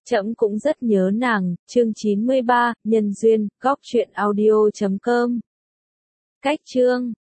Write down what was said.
Trẫm cũng rất nhớ nàng, chương 93, nhân duyên, góc truyện audio.com. Cách chương